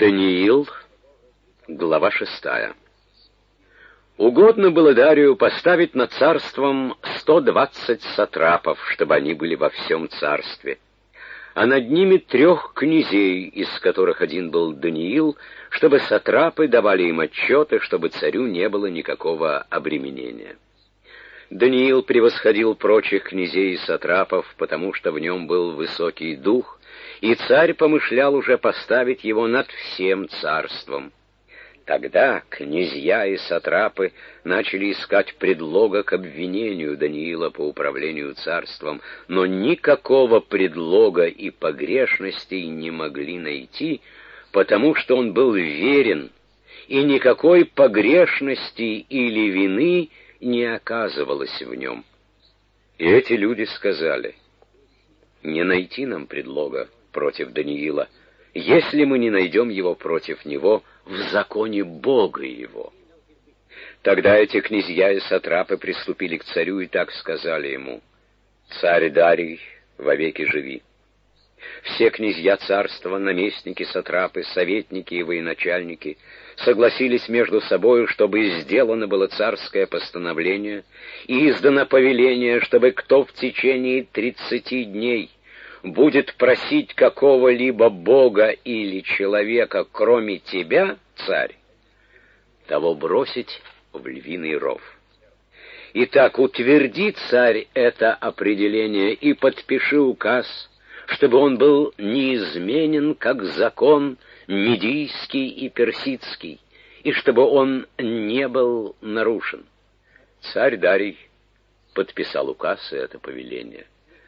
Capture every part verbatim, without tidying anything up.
Даниил, глава шестая. Угодно было Дарию поставить над царством сто двадцать сатрапов, чтобы они были во всем царстве, а над ними трех князей, из которых один был Даниил, чтобы сатрапы давали им отчеты, чтобы царю не было никакого обременения. Даниил превосходил прочих князей и сатрапов, потому что в нем был высокий дух, и царь помышлял уже поставить его над всем царством. Тогда князья и сатрапы начали искать предлога к обвинению Даниила по управлению царством, но никакого предлога и погрешностей не могли найти, потому что он был верен, и никакой погрешности или вины не оказывалось в нем. И эти люди сказали: «Не найти нам предлога против Даниила, если мы не найдем его против него в законе Бога его». Тогда эти князья и сатрапы приступили к царю и так сказали ему: «Царь Дарий, вовеки живи». Все князья царства, наместники, сатрапы, советники и военачальники согласились между собою, чтобы сделано было царское постановление и издано повеление, чтобы кто в течение тридцати дней будет просить какого-либо бога или человека, кроме тебя, царь, того бросить в львиный ров. Итак, утверди, царь, это определение и подпиши указ, чтобы он был неизменен, как закон медийский и персидский, и чтобы он не был нарушен. Царь Дарий подписал указ и это повеление.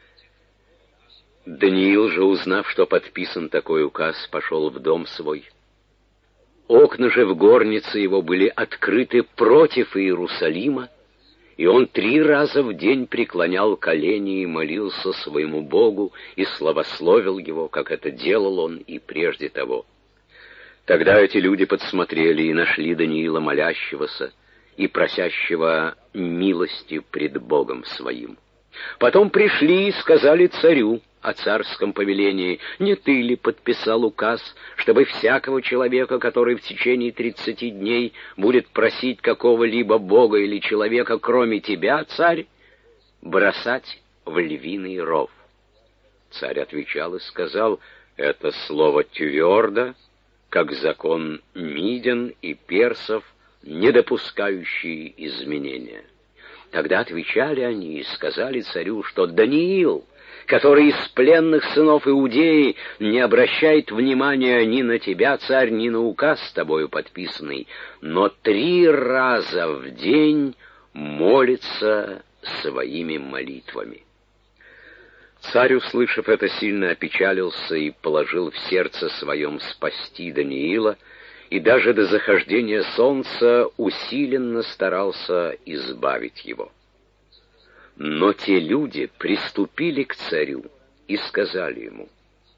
Даниил же, узнав, что подписан такой указ, пошел в дом свой. Окна же в горнице его были открыты против Иерусалима, и он три раза в день преклонял колени и молился своему Богу и славословил его, как это делал он и прежде того. Тогда эти люди подсмотрели и нашли Даниила молящегося и просящего милости пред Богом своим. Потом пришли и сказали царю о царском повелении: «Не ты ли подписал указ, чтобы всякого человека, который в течение тридцати дней будет просить какого-либо бога или человека, кроме тебя, царь, бросать в львиный ров?» Царь отвечал и сказал: «Это слово твердо, как закон мидян и персов, не допускающий изменения». Тогда отвечали они и сказали царю, что Даниил, который из пленных сынов Иудеи, не обращает внимания ни на тебя, царь, ни на указ с тобою подписанный, но три раза в день молится своими молитвами. Царь, услышав это, сильно опечалился и положил в сердце своем спасти Даниила, и даже до захождения солнца усиленно старался избавить его. Но те люди приступили к царю и сказали ему: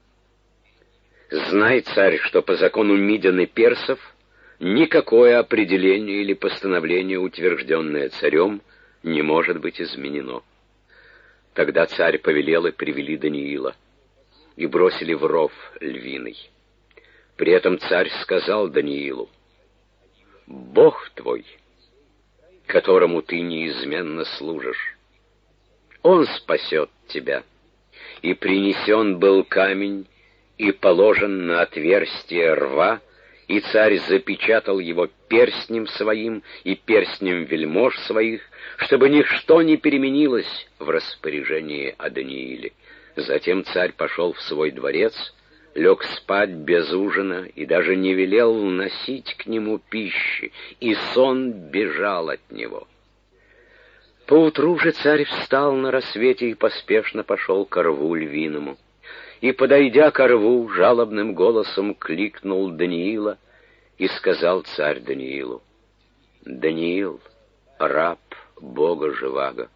«Знай, царь, что по закону мидян и персов никакое определение или постановление, утвержденное царем, не может быть изменено». Тогда царь повелел, и привели Даниила, и бросили в ров львиный. При этом царь сказал Даниилу: «Бог твой, которому ты неизменно служишь, Он спасет тебя». И принесен был камень, и положен на отверстие рва, и царь запечатал его перстнем своим и перстнем вельмож своих, чтобы ничто не переменилось в распоряжении о Данииле. Затем царь пошел в свой дворец, лег спать без ужина и даже не велел вносить к нему пищи, и сон бежал от него. Поутру же царь встал на рассвете и поспешно пошел ко рву львиному. И, подойдя ко рву, жалобным голосом кликнул Даниила, и сказал царь Даниилу: «Даниил, раб Бога живаго,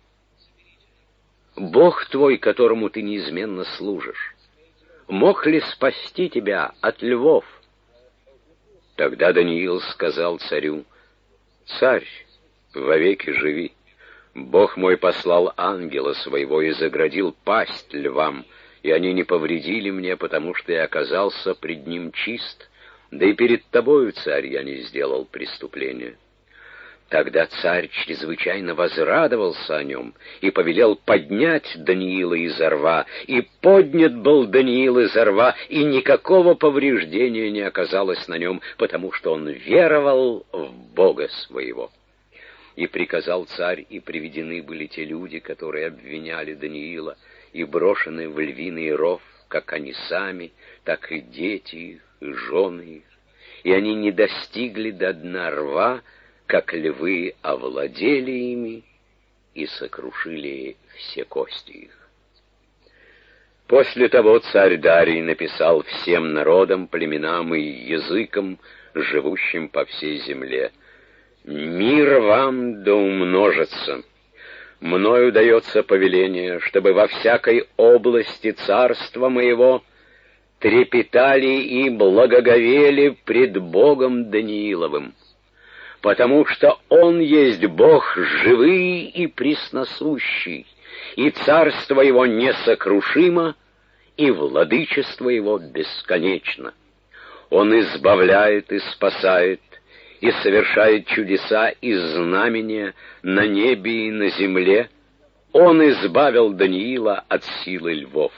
Бог твой, которому ты неизменно служишь, мог ли спасти тебя от львов?» Тогда Даниил сказал царю: «Царь, вовеки живи. Бог мой послал ангела своего и заградил пасть львам, и они не повредили мне, потому что я оказался пред ним чист, Да и перед тобою, царь, я не сделал преступления». Тогда царь чрезвычайно возрадовался о нем и повелел поднять Даниила изо рва, и поднят был Даниил изо рва, и никакого повреждения не оказалось на нем, потому что он веровал в Бога своего. И приказал царь, и приведены были те люди, которые обвиняли Даниила, и брошены в львиный ров, как они сами, так и дети их, и жены их, и они не достигли до дна рва, как львы овладели ими и сокрушили все кости их. После того царь Дарий написал всем народам, племенам и языкам, живущим по всей земле: «Мир вам да умножится! Мною дается повеление, чтобы во всякой области царства моего трепетали и благоговели пред Богом Данииловым, потому что Он есть Бог живый и пресносущий, и царство Его несокрушимо, и владычество Его бесконечно. Он избавляет и спасает, и совершает чудеса и знамения на небе и на земле. Он избавил Даниила от силы львов».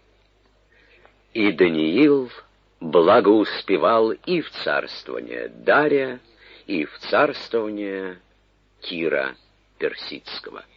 И Даниил благоуспевал и в царствование Дария, и в царствование Кира Персидского.